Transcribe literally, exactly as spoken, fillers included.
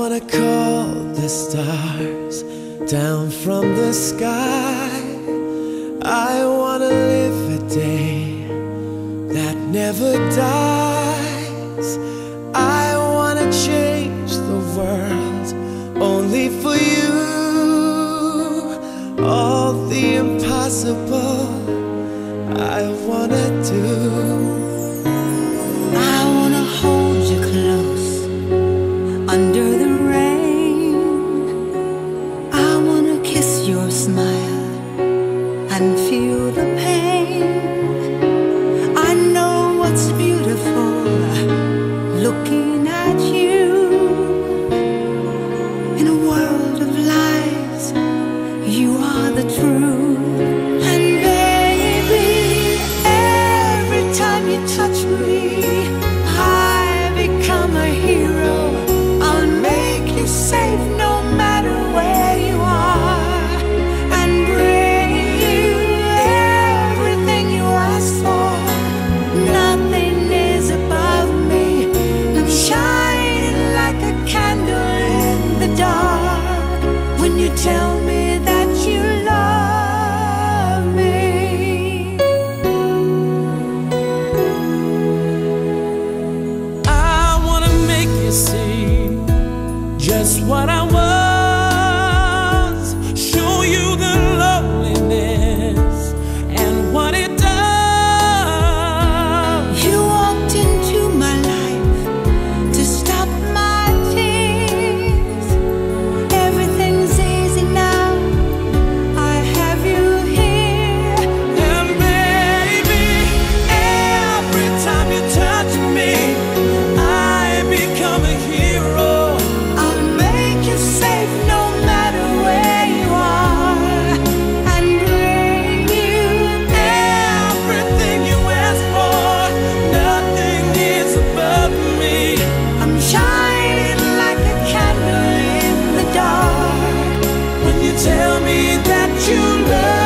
wanna call the stars down from the sky. I wanna live a day that never dies. I wanna change the world only for you. All the impossible I wanna do. I wanna hold you close under the rain. I wanna kiss your smile and feel the pain. I know what's beautiful looking at you. In a world of lies, you are the truth. And baby, every time you touch me, I become a hero. I'll make you safe no matter where you are, and bring you everything you ask for. Nothing is above me. I'm shining like a candle in the dark when you tell me that you love me. I wanna make you see just what I was, show you the loneliness and what it does. You walked into my life to stop my tears. Everything's easy now, I have you here. And baby, every time you touch me, I become a hero. I'll make you safe no matter where you are, and bring you Everything you ask for, nothing is above me. I'm shining like a candle in the dark When you tell me that you love